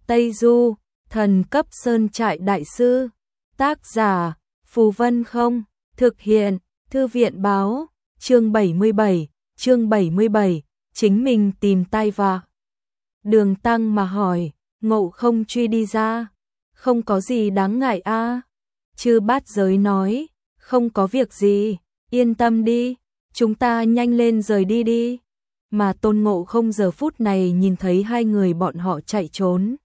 Tây Du, thần cấp sơn trại đại sư. Tác giả, Phù Vân Không. Thực hiện, Thư viện báo. Chương 77, chính mình tìm tai vạ. Đường Tăng mà hỏi, Ngộ Không truy đi ra. Không có gì đáng ngại a. Chư Bát Giới nói, không có việc gì, yên tâm đi, chúng ta nhanh lên rời đi đi. Mà Tôn Ngộ Không giờ phút này nhìn thấy hai người bọn họ chạy trốn,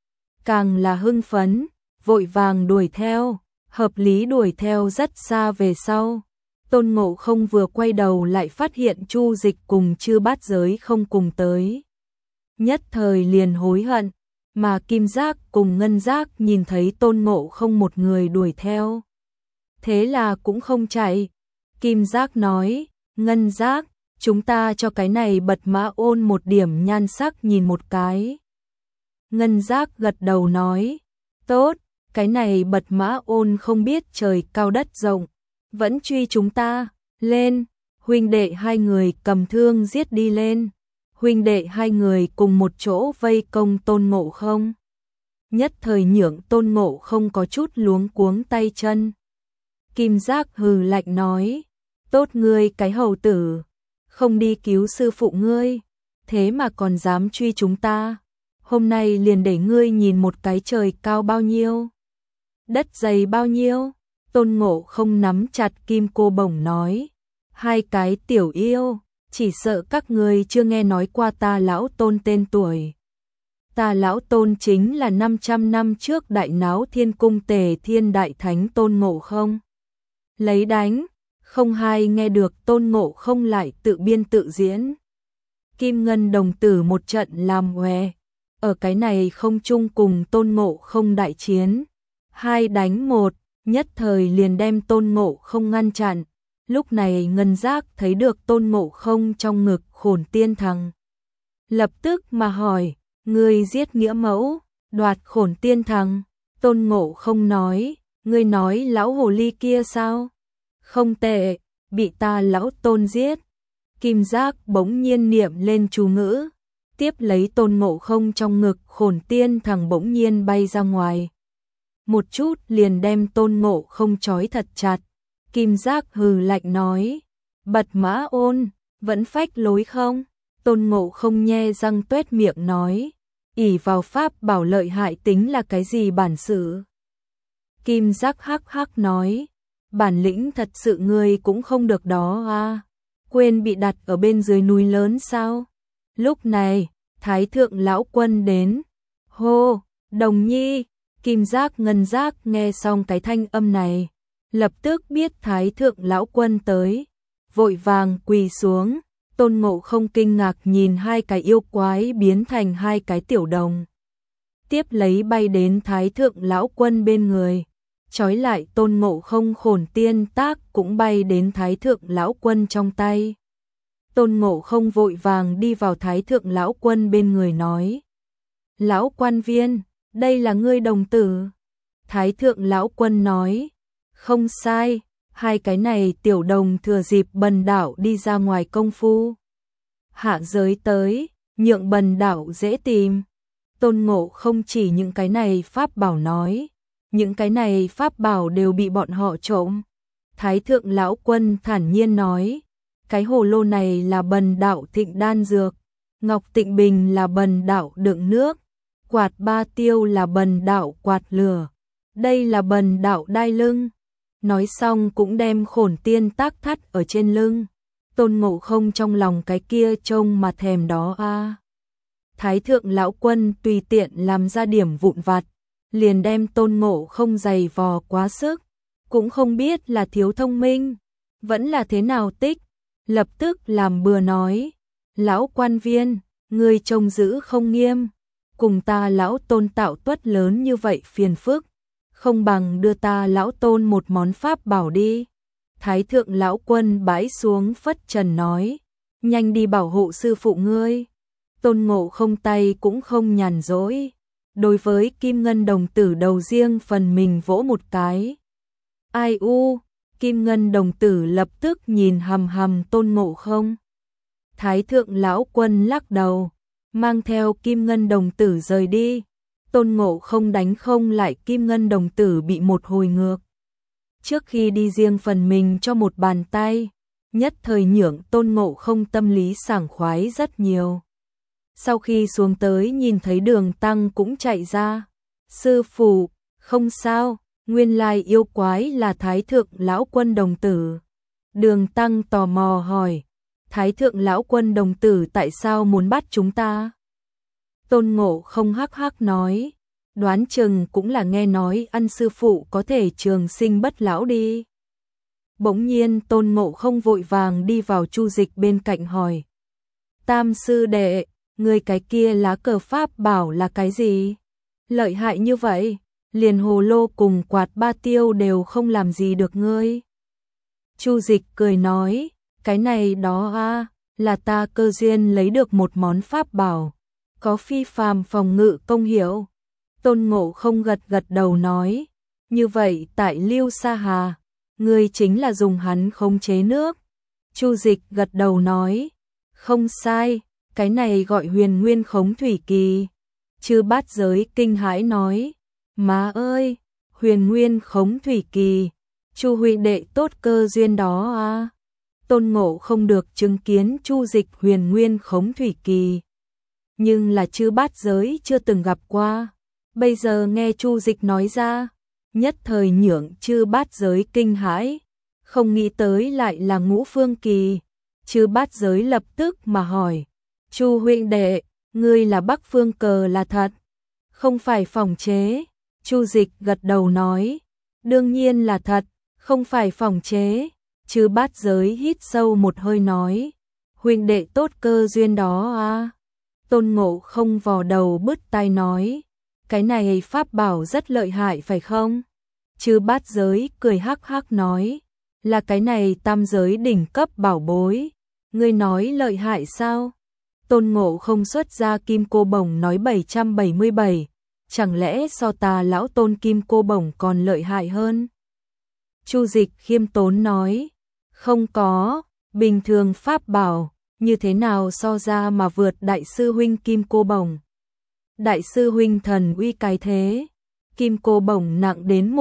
càng là hưng phấn, vội vàng đuổi theo, hợp lý đuổi theo rất xa về sau. Tôn Ngộ Không vừa quay đầu lại phát hiện Chu Dịch cùng Chư Bát Giới không cùng tới. Nhất thời liền hối hận, mà Kim Giác cùng Ngân Giác nhìn thấy Tôn Ngộ Không một người đuổi theo. Thế là cũng không chạy. Kim Giác nói, Ngân Giác, chúng ta cho cái này Bật Mã Ôn một điểm nhan sắc nhìn một cái. Ngân Giác gật đầu nói, tốt, cái này Bật Mã Ôn không biết trời cao đất rộng, vẫn truy chúng ta, lên, huynh đệ hai người cầm thương giết đi lên. Huynh đệ hai người cùng một chỗ vây công Tôn Ngộ Không. Nhất thời nhượng Tôn Ngộ Không có chút luống cuống tay chân. Kim Giác hừ lạnh nói, tốt ngươi cái hầu tử, không đi cứu sư phụ ngươi, thế mà còn dám truy chúng ta. Hôm nay liền để ngươi nhìn một cái trời cao bao nhiêu, đất dày bao nhiêu. Tôn Ngộ Không nắm chặt kim cô bổng nói, hai cái tiểu yêu, chỉ sợ các người chưa nghe nói qua ta lão Tôn tên tuổi. Ta lão Tôn chính là 500 năm trước đại náo thiên cung Tề Thiên Đại Thánh Tôn Ngộ Không. Lấy đánh, không hay nghe được Tôn Ngộ Không lại tự biên tự diễn. Kim Ngân đồng tử một trận làm hoe, ở cái này không chung cùng Tôn Ngộ Không đại chiến. 2 đánh 1, nhất thời liền đem Tôn Ngộ Không ngăn chặn. Lúc này Ngân Giác thấy được Tôn Ngộ Không trong ngực Khổn Tiên Thằng. Lập tức mà hỏi, ngươi giết nghĩa mẫu, đoạt Khổn Tiên Thằng. Tôn Ngộ Không nói, ngươi nói lão hồ ly kia sao? Không tệ, bị ta lão Tôn giết. Kim Giác bỗng nhiên niệm lên chú ngữ, tiếp lấy Tôn Ngộ Không trong ngực Khổn Tiên Thằng bỗng nhiên bay ra ngoài. Một chút liền đem Tôn Ngộ Không trói thật chặt. Kim Giác hừ lạnh nói, Bật Mã Ôn, vẫn phách lối không? Tôn Ngộ Không nhe răng tuét miệng nói, ỷ vào pháp bảo lợi hại tính là cái gì bản sự? Kim Giác hắc hắc nói, bản lĩnh thật sự ngươi cũng không được đó à, quên bị đặt ở bên dưới núi lớn sao? Lúc này, Thái Thượng Lão Quân đến, hô, Đồng Nhi. Kim Giác Ngân Giác nghe xong cái thanh âm này, lập tức biết Thái Thượng Lão Quân tới, vội vàng quỳ xuống. Tôn Ngộ Không kinh ngạc nhìn hai cái yêu quái biến thành hai cái tiểu đồng, tiếp lấy bay đến Thái Thượng Lão Quân bên người, trói lại Tôn Ngộ Không Khổn Tiên Tác cũng bay đến Thái Thượng Lão Quân trong tay. Tôn Ngộ Không vội vàng đi vào Thái Thượng Lão Quân bên người nói, Lão Quan Viên, đây là ngươi đồng tử. Thái Thượng Lão Quân nói, không sai, hai cái này tiểu đồng thừa dịp Bần Đạo đi ra ngoài công phu hạ giới tới, nhượng Bần Đạo dễ tìm. Tôn Ngộ Không chỉ những cái này pháp bảo nói, những cái này pháp bảo đều bị bọn họ trộm. Thái Thượng Lão Quân thản nhiên nói, cái hồ lô này là Bần Đạo thịnh đan dược, ngọc tịnh bình là Bần Đạo đựng nước, quạt ba tiêu là Bần Đạo quạt lửa, đây là Bần Đạo đai lưng. Nói xong cũng đem Khổn Tiên Tác thắt ở trên lưng. Tôn Ngộ Không trong lòng cái kia trông mà thèm đó a. Thái Thượng Lão Quân tùy tiện làm ra điểm vụn vặt, liền đem Tôn Ngộ Không giày vò quá sức, cũng không biết là thiếu thông minh, vẫn là thế nào tích, lập tức làm bừa nói, Lão Quan Viên, ngươi trông giữ không nghiêm, cùng ta lão Tôn tạo tuất lớn như vậy phiền phức, không bằng đưa ta lão Tôn một món pháp bảo đi. Thái Thượng Lão Quân bãi xuống phất trần nói, nhanh đi bảo hộ sư phụ ngươi. Tôn Ngộ Không tay cũng không nhàn rỗi, đối với Kim Ngân đồng tử đầu riêng phần mình vỗ một cái. Ai u, Kim Ngân đồng tử lập tức nhìn hằm hằm Tôn Ngộ Không. Thái Thượng Lão Quân lắc đầu, mang theo Kim Ngân đồng tử rời đi. Tôn Ngộ Không đánh không lại Kim Ngân đồng tử bị một hồi ngược. Trước khi đi riêng phần mình cho một bàn tay, nhất thời nhượng Tôn Ngộ Không tâm lý sảng khoái rất nhiều. Sau khi xuống tới nhìn thấy Đường Tăng cũng chạy ra. Sư phụ, không sao, nguyên lai yêu quái là Thái Thượng Lão Quân đồng tử. Đường Tăng tò mò hỏi, Thái Thượng Lão Quân đồng tử tại sao muốn bắt chúng ta? Tôn Ngộ Không hắc hắc nói, đoán chừng cũng là nghe nói ăn sư phụ có thể trường sinh bất lão đi. Bỗng nhiên Tôn Ngộ Không vội vàng đi vào Chu Dịch bên cạnh hỏi, Tam sư đệ, người cái kia lá cờ pháp bảo là cái gì? Lợi hại như vậy, liền hồ lô cùng quạt ba tiêu đều không làm gì được ngươi. Chu Dịch cười nói, cái này đó là ta cơ duyên lấy được một món pháp bảo, có phi phàm phòng ngự công hiệu. Tôn Ngộ Không gật gật đầu nói, như vậy tại Lưu Sa Hà, ngươi chính là dùng hắn khống chế nước. Chu Dịch gật đầu nói, không sai, cái này gọi Huyền Nguyên Khống Thủy Kỳ. Chư Bát Giới kinh hãi nói, má ơi, Huyền Nguyên Khống Thủy Kỳ, Chu huynh đệ tốt cơ duyên đó à. Tôn Ngộ Không được chứng kiến Chu Dịch Huyền Nguyên Khống Thủy Kỳ, nhưng là chư Bát Giới chưa từng gặp qua. Bây giờ nghe Chu Dịch nói ra, nhất thời nhượng chư Bát Giới kinh hãi, không nghĩ tới lại là Ngũ Phương Kỳ. Chư Bát Giới lập tức mà hỏi, Chu huynh đệ, ngươi là Bắc Phương cờ là thật, không phải phỏng chế? Chu Dịch gật đầu nói, đương nhiên là thật, không phải phỏng chế. Chư Bát Giới hít sâu một hơi nói, huynh đệ tốt cơ duyên đó à. Tôn Ngộ Không vò đầu bứt tai nói, cái này pháp bảo rất lợi hại phải không? Chư Bát Giới cười hắc hắc nói, là cái này tam giới đỉnh cấp bảo bối, ngươi nói lợi hại sao? Tôn Ngộ Không xuất ra kim cô bổng nói 777, chẳng lẽ so ta lão Tôn kim cô bổng còn lợi hại hơn? Chu Dịch khiêm tốn nói, không có, bình thường pháp bảo, như thế nào so ra mà vượt đại sư huynh kim cô bổng? Đại sư huynh thần uy cái thế, kim cô bổng nặng đến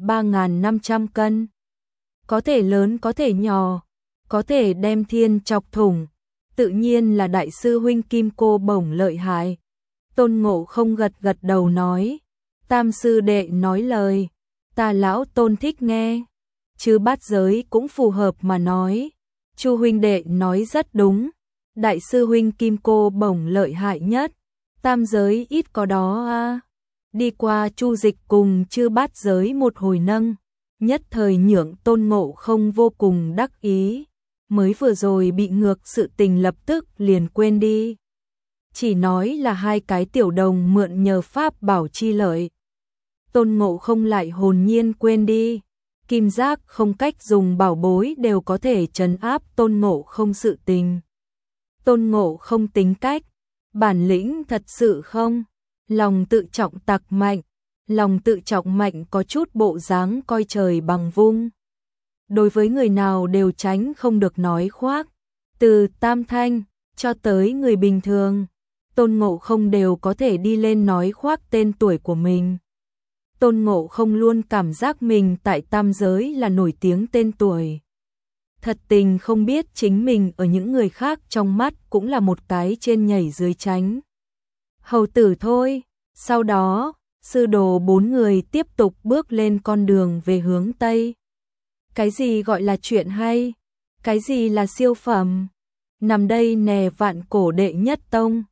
1.3500 cân. Có thể lớn có thể nhỏ, có thể đem thiên chọc thủng, tự nhiên là đại sư huynh kim cô bổng lợi hại. Tôn Ngộ Không gật gật đầu nói, tam sư đệ nói lời, ta lão Tôn thích nghe. Chư Bát Giới cũng phù hợp mà nói, Chu huynh đệ nói rất đúng, đại sư huynh kim cô bổng lợi hại nhất, tam giới ít có đó à. Đi qua Chu Dịch cùng chư Bát Giới một hồi nâng, nhất thời nhượng Tôn Ngộ Không vô cùng đắc ý, mới vừa rồi bị ngược sự tình lập tức liền quên đi. Chỉ nói là hai cái tiểu đồng mượn nhờ pháp bảo chi lợi. Tôn Ngộ Không lại hồn nhiên quên đi, kim giác không cách dùng bảo bối đều có thể trấn áp Tôn Ngộ Không sự tình. Tôn Ngộ Không tính cách, bản lĩnh thật sự không, lòng tự trọng tặc mạnh, lòng tự trọng mạnh có chút bộ dáng coi trời bằng vung. Đối với người nào đều tránh không được nói khoác, từ Tam Thanh cho tới người bình thường, Tôn Ngộ Không đều có thể đi lên nói khoác tên tuổi của mình. Tôn Ngộ Không luôn cảm giác mình tại tam giới là nổi tiếng tên tuổi. Thật tình không biết chính mình ở những người khác trong mắt cũng là một cái trên nhảy dưới tránh. Hầu tử thôi, sau đó, sư đồ 4 người tiếp tục bước lên con đường về hướng Tây. Cái gì gọi là chuyện hay? Cái gì là siêu phẩm? Nằm đây nè Vạn Cổ đệ nhất tông,